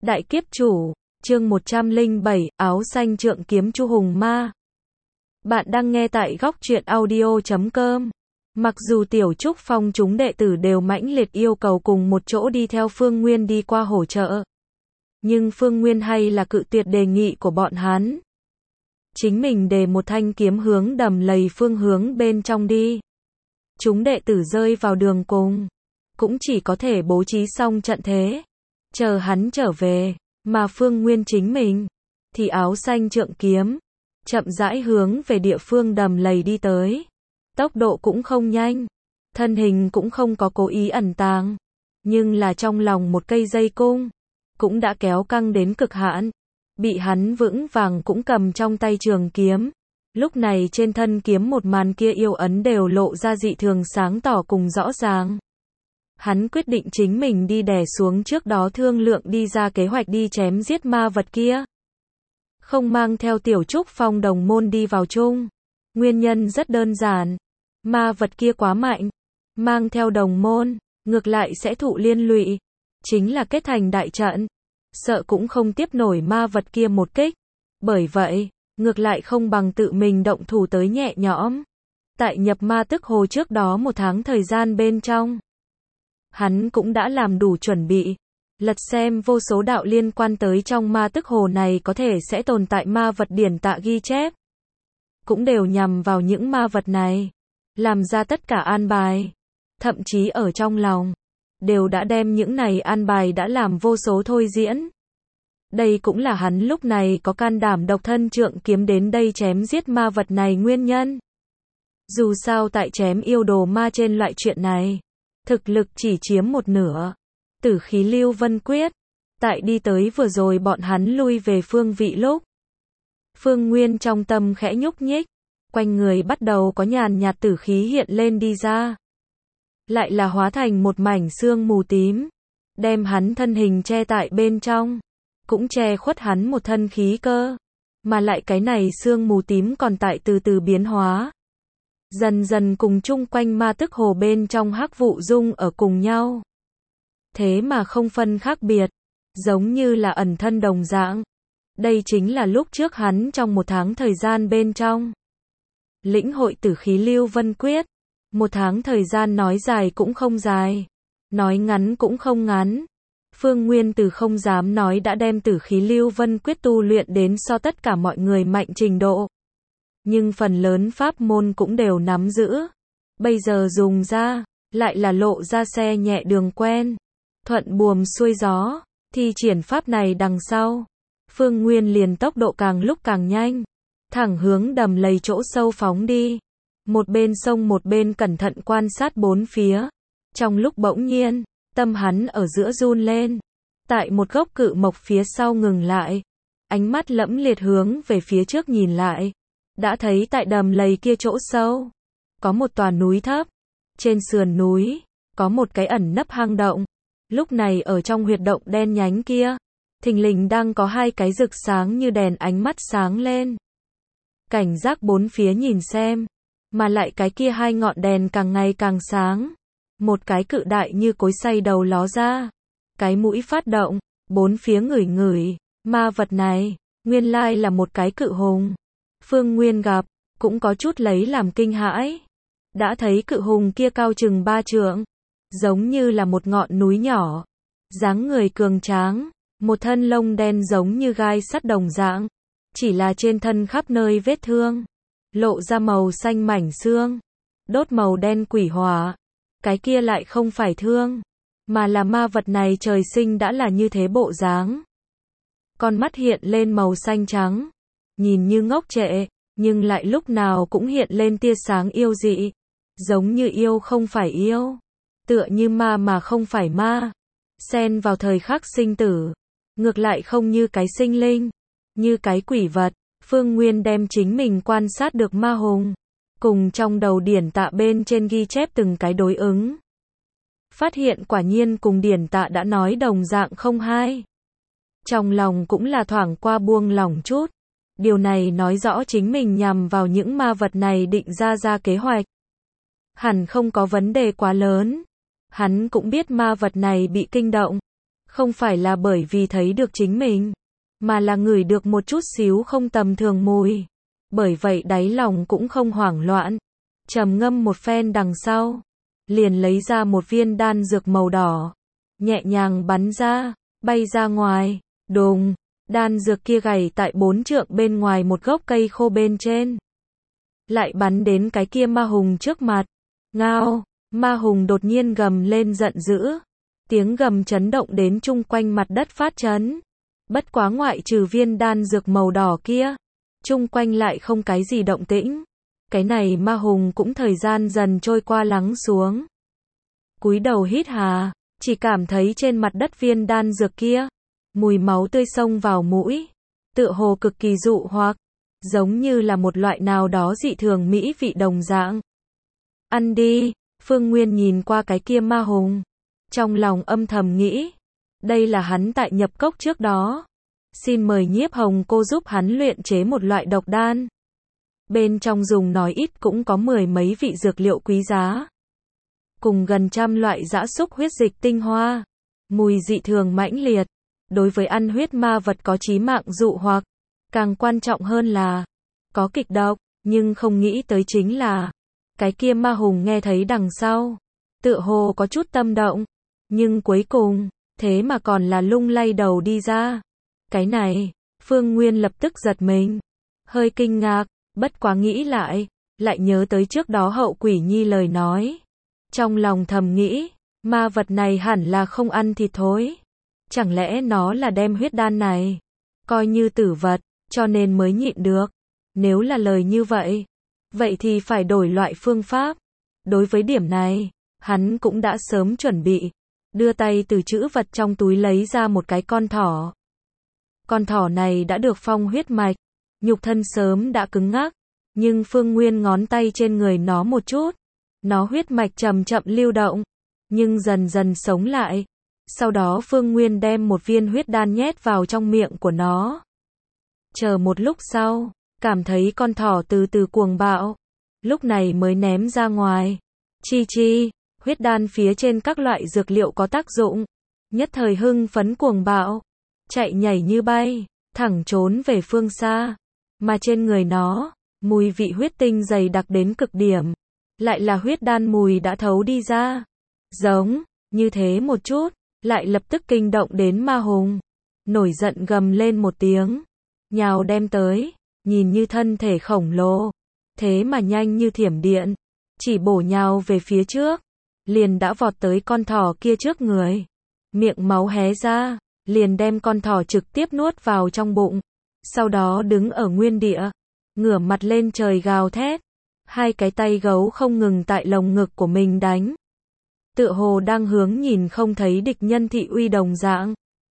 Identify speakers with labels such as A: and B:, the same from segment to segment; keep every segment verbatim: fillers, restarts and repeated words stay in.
A: Đại kiếp chủ, chương một trăm lẻ bảy, áo xanh trượng kiếm Chu Hùng Ma. Bạn đang nghe tại góc truyện audio chấm com. Mặc dù Tiểu Trúc Phong chúng đệ tử đều mãnh liệt yêu cầu cùng một chỗ đi theo Phương Nguyên đi qua hỗ trợ, nhưng Phương Nguyên hay là cự tuyệt đề nghị của bọn hắn. Chính mình đề một thanh kiếm hướng đầm lầy phương hướng bên trong đi. Chúng đệ tử rơi vào đường cùng, cũng chỉ có thể bố trí xong trận thế, chờ hắn trở về, mà Phương Nguyên chính mình thì áo xanh trượng kiếm, chậm rãi hướng về địa phương đầm lầy đi tới. Tốc độ cũng không nhanh, thân hình cũng không có cố ý ẩn tàng, nhưng là trong lòng một cây dây cung cũng đã kéo căng đến cực hạn, bị hắn vững vàng cũng cầm trong tay trường kiếm. Lúc này trên thân kiếm một màn kia yêu ấn đều lộ ra dị thường sáng tỏ cùng rõ ràng. Hắn quyết định chính mình đi đè xuống trước đó thương lượng đi ra kế hoạch đi chém giết ma vật kia. Không mang theo Tiểu Trúc Phong đồng môn đi vào chung. Nguyên nhân rất đơn giản. Ma vật kia quá mạnh. Mang theo đồng môn, ngược lại sẽ thụ liên lụy. Chính là kết thành đại trận. Sợ cũng không tiếp nổi ma vật kia một kích. Bởi vậy, ngược lại không bằng tự mình động thủ tới nhẹ nhõm. Tại nhập ma tức hồ trước đó một tháng thời gian bên trong, hắn cũng đã làm đủ chuẩn bị, lật xem vô số đạo liên quan tới trong ma tức hồ này có thể sẽ tồn tại ma vật điển tạ ghi chép. Cũng đều nhằm vào những ma vật này, làm ra tất cả an bài. Thậm chí ở trong lòng, đều đã đem những này an bài đã làm vô số thôi diễn. Đây cũng là hắn lúc này có can đảm độc thân trượng kiếm đến đây chém giết ma vật này nguyên nhân. Dù sao tại chém yêu đồ ma trên loại chuyện này, thực lực chỉ chiếm một nửa. Tử khí lưu vân quyết. Tại đi tới vừa rồi bọn hắn lui về phương vị lúc, Phương Nguyên trong tâm khẽ nhúc nhích, quanh người bắt đầu có nhàn nhạt tử khí hiện lên đi ra. Lại là hóa thành một mảnh sương mù tím, đem hắn thân hình che tại bên trong, cũng che khuất hắn một thân khí cơ. Mà lại cái này sương mù tím còn tại từ từ biến hóa, dần dần cùng chung quanh ma tức hồ bên trong hắc vụ dung ở cùng nhau. Thế mà không phân khác biệt, giống như là ẩn thân đồng dạng. Đây chính là lúc trước hắn trong một tháng thời gian bên trong lĩnh hội tử khí lưu vân quyết. Một tháng thời gian nói dài cũng không dài, nói ngắn cũng không ngắn. Phương Nguyên từ không dám nói đã đem tử khí lưu vân quyết tu luyện đến so tất cả mọi người mạnh trình độ, nhưng phần lớn pháp môn cũng đều nắm giữ. Bây giờ dùng ra, lại là lộ ra xe nhẹ đường quen, thuận buồm xuôi gió. Thi triển pháp này đằng sau, Phương Nguyên liền tốc độ càng lúc càng nhanh, thẳng hướng đầm lầy chỗ sâu phóng đi. Một bên sông một bên cẩn thận quan sát bốn phía. Trong lúc bỗng nhiên, tâm hắn ở giữa run lên. Tại một gốc cự mộc phía sau ngừng lại, ánh mắt lẫm liệt hướng về phía trước nhìn lại. Đã thấy tại đầm lầy kia chỗ sâu, có một tòa núi thấp. Trên sườn núi, có một cái ẩn nấp hang động. Lúc này ở trong huyệt động đen nhánh kia, thình lình đang có hai cái rực sáng như đèn ánh mắt sáng lên. Cảnh giác bốn phía nhìn xem, mà lại cái kia hai ngọn đèn càng ngày càng sáng. Một cái cự đại như cối xay đầu ló ra, cái mũi phát động, bốn phía ngửi ngửi. Ma vật này, nguyên lai là một cái cự hùng. Phương Nguyên gặp, cũng có chút lấy làm kinh hãi. Đã thấy cự hùng kia cao chừng ba trượng, giống như là một ngọn núi nhỏ, dáng người cường tráng, một thân lông đen giống như gai sắt đồng dạng, chỉ là trên thân khắp nơi vết thương, lộ ra màu xanh mảnh xương, đốt màu đen quỷ hỏa. Cái kia lại không phải thương, mà là ma vật này trời sinh đã là như thế bộ dáng. Con mắt hiện lên màu xanh trắng, nhìn như ngốc trệ, nhưng lại lúc nào cũng hiện lên tia sáng yêu dị, giống như yêu không phải yêu, tựa như ma mà không phải ma, xen vào thời khắc sinh tử, ngược lại không như cái sinh linh, như cái quỷ vật. Phương Nguyên đem chính mình quan sát được ma hùng, cùng trong đầu điển tạ bên trên ghi chép từng cái đối ứng. Phát hiện quả nhiên cùng điển tạ đã nói đồng dạng không hai. Trong lòng cũng là thoảng qua buông lỏng chút. Điều này nói rõ chính mình nhằm vào những ma vật này định ra ra kế hoạch, hẳn không có vấn đề quá lớn. Hắn cũng biết ma vật này bị kinh động, Không phải là bởi vì thấy được chính mình, mà là ngửi được một chút xíu không tầm thường mùi. Bởi vậy đáy lòng cũng không hoảng loạn. Trầm ngâm một phen đằng sau, liền lấy ra một viên đan dược màu đỏ, nhẹ nhàng bắn ra, bay ra ngoài, đùng, đan dược kia gảy tại bốn trượng bên ngoài một gốc cây khô bên trên. Lại bắn đến cái kia ma hùng trước mặt. Ngao, ma hùng đột nhiên gầm lên giận dữ. Tiếng gầm chấn động đến chung quanh mặt đất phát chấn. Bất quá ngoại trừ viên đan dược màu đỏ kia, chung quanh lại không cái gì động tĩnh. Cái này ma hùng cũng thời gian dần trôi qua lắng xuống. Cúi đầu hít hà, chỉ cảm thấy trên mặt đất viên đan dược kia, mùi máu tươi xông vào mũi, tựa hồ cực kỳ dụ hoặc, giống như là một loại nào đó dị thường mỹ vị đồng dạng. Ăn đi, Phương Nguyên nhìn qua cái kia ma hùng, trong lòng âm thầm nghĩ, đây là hắn tại nhập cốc trước đó, xin mời Nhiếp Hồng cô giúp hắn luyện chế một loại độc đan. Bên trong dùng nói ít cũng có mười mấy vị dược liệu quý giá, cùng gần trăm loại dã súc huyết dịch tinh hoa, mùi dị thường mãnh liệt, đối với ăn huyết ma vật có chí mạng dụ hoặc, càng quan trọng hơn là có kịch độc, nhưng không nghĩ tới chính là cái kia ma hùng nghe thấy đằng sau, tựa hồ có chút tâm động, nhưng cuối cùng thế mà còn là lung lay đầu đi ra. Cái này, Phương Nguyên lập tức giật mình, hơi kinh ngạc, bất quá nghĩ lại, lại nhớ tới trước đó Hậu Quỷ Nhi lời nói. Trong lòng thầm nghĩ, ma vật này hẳn là không ăn thịt thối. Chẳng lẽ nó là đem huyết đan này coi như tử vật, cho nên mới nhịn được. Nếu là lời như vậy, vậy thì phải đổi loại phương pháp. Đối với điểm này, hắn cũng đã sớm chuẩn bị, đưa tay từ trữ vật trong túi lấy ra một cái con thỏ. Con thỏ này đã được phong huyết mạch, nhục thân sớm đã cứng ngắc, nhưng Phương Nguyên ngón tay trên người nó một chút, nó huyết mạch chậm chậm lưu động, nhưng dần dần sống lại. Sau đó Phương Nguyên đem một viên huyết đan nhét vào trong miệng của nó. Chờ một lúc sau, cảm thấy con thỏ từ từ cuồng bạo, lúc này mới ném ra ngoài. Chi chi, huyết đan phía trên các loại dược liệu có tác dụng, nhất thời hưng phấn cuồng bạo, chạy nhảy như bay, thẳng trốn về phương xa. Mà trên người nó, mùi vị huyết tinh dày đặc đến cực điểm, lại là huyết đan mùi đã thấu đi ra. Giống, như thế một chút, lại lập tức kinh động đến ma hùng. Nổi giận gầm lên một tiếng, nhào đem tới, nhìn như thân thể khổng lồ, thế mà nhanh như thiểm điện, chỉ bổ nhào về phía trước, liền đã vọt tới con thỏ kia trước người. Miệng máu hé ra, liền đem con thỏ trực tiếp nuốt vào trong bụng, sau đó đứng ở nguyên địa, ngửa mặt lên trời gào thét, hai cái tay gấu không ngừng tại lồng ngực của mình đánh. Tựa hồ đang hướng nhìn không thấy địch nhân thị uy đồng dạng.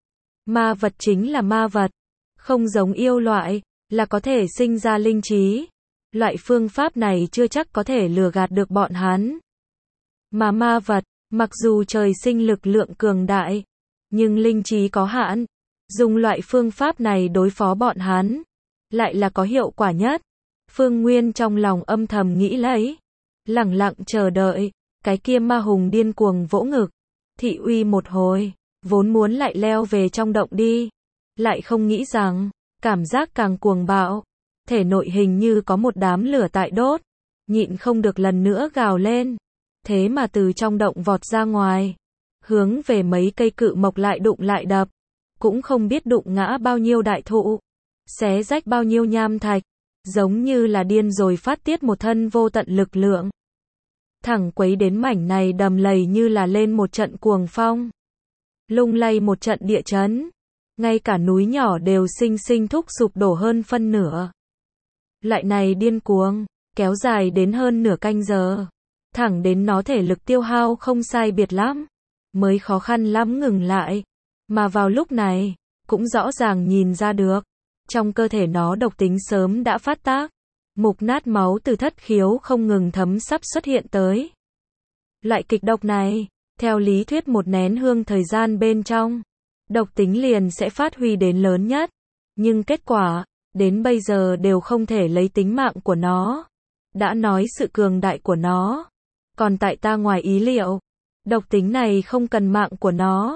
A: Ma vật chính là ma vật, không giống yêu loại, là có thể sinh ra linh trí. Loại phương pháp này chưa chắc có thể lừa gạt được bọn hắn. Mà ma vật, mặc dù trời sinh lực lượng cường đại, nhưng linh trí có hạn, dùng loại phương pháp này đối phó bọn hắn, lại là có hiệu quả nhất. Phương Nguyên trong lòng âm thầm nghĩ lấy, lẳng lặng chờ đợi, cái kia ma hùng điên cuồng vỗ ngực, thị uy một hồi, vốn muốn lại leo về trong động đi, lại không nghĩ rằng, cảm giác càng cuồng bạo, thể nội hình như có một đám lửa tại đốt, nhịn không được lần nữa gào lên, thế mà từ trong động vọt ra ngoài, hướng về mấy cây cự mộc lại đụng lại đập, cũng không biết đụng ngã bao nhiêu đại thụ, xé rách bao nhiêu nham thạch, giống như là điên rồi phát tiết một thân vô tận lực lượng. Thẳng quấy đến mảnh này đầm lầy như là lên một trận cuồng phong, lung lay một trận địa chấn, ngay cả núi nhỏ đều sinh sinh thúc sụp đổ hơn phân nửa. Loại này điên cuồng, kéo dài đến hơn nửa canh giờ, thẳng đến nó thể lực tiêu hao không sai biệt lắm, mới khó khăn lắm ngừng lại. Mà vào lúc này, cũng rõ ràng nhìn ra được, trong cơ thể nó độc tính sớm đã phát tác, mục nát máu từ thất khiếu không ngừng thấm sắp xuất hiện tới. Loại kịch độc này, theo lý thuyết một nén hương thời gian bên trong, độc tính liền sẽ phát huy đến lớn nhất, nhưng kết quả, đến bây giờ đều không thể lấy tính mạng của nó. Đã nói sự cường đại của nó, còn tại ta ngoài ý liệu, độc tính này không cần mạng của nó,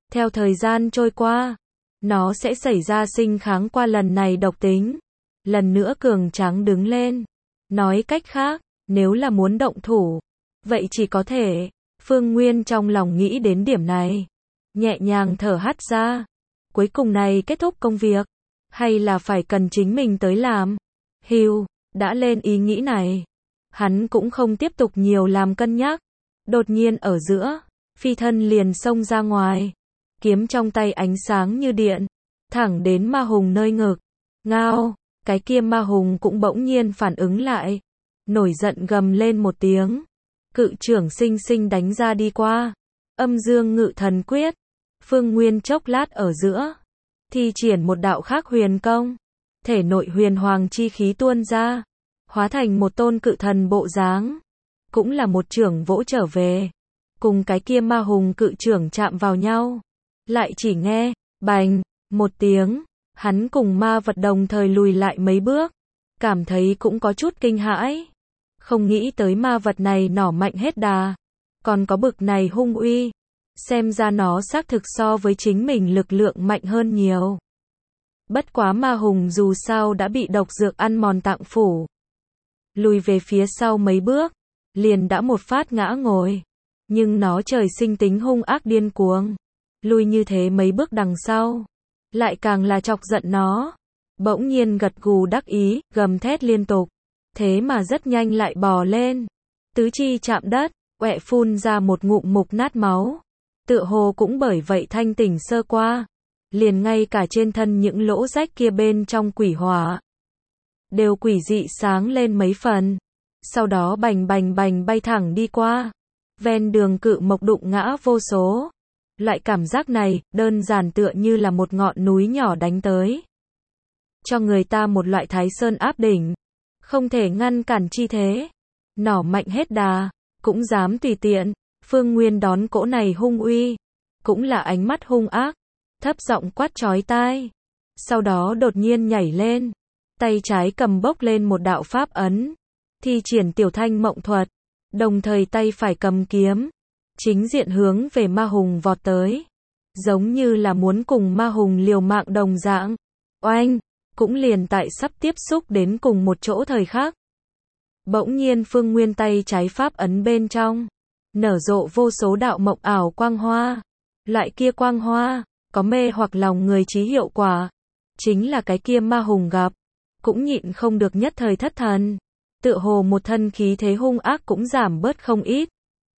A: Theo thời gian trôi qua, nó sẽ xảy ra sinh kháng qua lần này độc tính, lần nữa cường tráng đứng lên. Nói cách khác, nếu là muốn động thủ, vậy chỉ có thể, Phương Nguyên trong lòng nghĩ đến điểm này, nhẹ nhàng thở hắt ra. Cuối cùng này kết thúc công việc, hay là phải cần chính mình tới làm? Hưu, đã lên ý nghĩ này, hắn cũng không tiếp tục nhiều làm cân nhắc. Đột nhiên ở giữa, phi thân liền xông ra ngoài, kiếm trong tay ánh sáng như điện, thẳng đến ma hùng nơi ngực. Ngao, cái kia ma hùng cũng bỗng nhiên phản ứng lại, nổi giận gầm lên một tiếng, cự trưởng sinh sinh đánh ra đi qua. Âm dương ngự thần quyết, Phương Nguyên chốc lát ở giữa, thi triển một đạo khác huyền công, thể nội huyền hoàng chi khí tuôn ra, hóa thành một tôn cự thần bộ dáng, cũng là một trưởng vỗ trở về, cùng cái kia ma hùng cự trưởng chạm vào nhau, lại chỉ nghe, bành, một tiếng, hắn cùng ma vật đồng thời lùi lại mấy bước, cảm thấy cũng có chút kinh hãi, không nghĩ tới ma vật này nỏ mạnh hết đà, còn có bực này hung uy, xem ra nó xác thực so với chính mình lực lượng mạnh hơn nhiều. Bất quá ma hùng dù sao đã bị độc dược ăn mòn tạng phủ, lùi về phía sau mấy bước, liền đã một phát ngã ngồi, nhưng nó trời sinh tính hung ác điên cuồng, lùi như thế mấy bước đằng sau, lại càng là chọc giận nó, bỗng nhiên gật gù đắc ý, gầm thét liên tục, thế mà rất nhanh lại bò lên, tứ chi chạm đất, oẹ phun ra một ngụm mục nát máu, tựa hồ cũng bởi vậy thanh tỉnh sơ qua, liền ngay cả trên thân những lỗ rách kia bên trong quỷ hỏa, đều quỷ dị sáng lên mấy phần, sau đó bành bành bành bay thẳng đi qua, ven đường cự mộc đụng ngã vô số. Loại cảm giác này, đơn giản tựa như là một ngọn núi nhỏ đánh tới, cho người ta một loại thái sơn áp đỉnh, không thể ngăn cản chi thế, nỏ mạnh hết đà, cũng dám tùy tiện. Phương Nguyên đón cỗ này hung uy, cũng là ánh mắt hung ác, thấp giọng quát chói tai, sau đó đột nhiên nhảy lên, tay trái cầm bốc lên một đạo pháp ấn, thi triển tiểu thanh mộng thuật, đồng thời tay phải cầm kiếm, chính diện hướng về ma hùng vọt tới, giống như là muốn cùng ma hùng liều mạng đồng dạng. Oanh, cũng liền tại sắp tiếp xúc đến cùng một chỗ thời khắc, bỗng nhiên Phương Nguyên tay trái pháp ấn bên trong, nở rộ vô số đạo mộng ảo quang hoa, loại kia quang hoa, có mê hoặc lòng người trí hiệu quả, chính là cái kia ma hùng gặp, cũng nhịn không được nhất thời thất thần, tựa hồ một thân khí thế hung ác cũng giảm bớt không ít.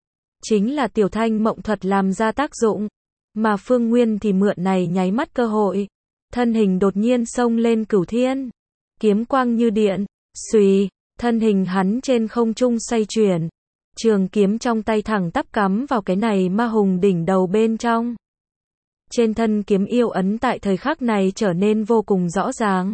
A: Chính là tiểu thanh mộng thuật làm ra tác dụng, mà Phương Nguyên thì mượn này nháy mắt cơ hội, thân hình đột nhiên xông lên cửu thiên, kiếm quang như điện, xùy, thân hình hắn trên không trung xoay chuyển, trường kiếm trong tay thẳng tắp cắm vào cái này ma hùng đỉnh đầu bên trong. Trên thân kiếm yêu ấn tại thời khắc này trở nên vô cùng rõ ràng,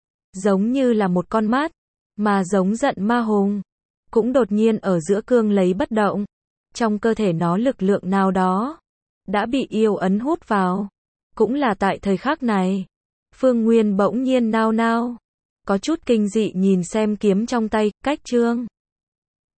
A: giống như là một con mắt, mà giống giận ma hùng, cũng đột nhiên ở giữa cương lấy bất động, trong cơ thể nó lực lượng nào đó, đã bị yêu ấn hút vào, cũng là tại thời khắc này, Phương Nguyên bỗng nhiên nao nao, có chút kinh dị nhìn xem kiếm trong tay, cách trương.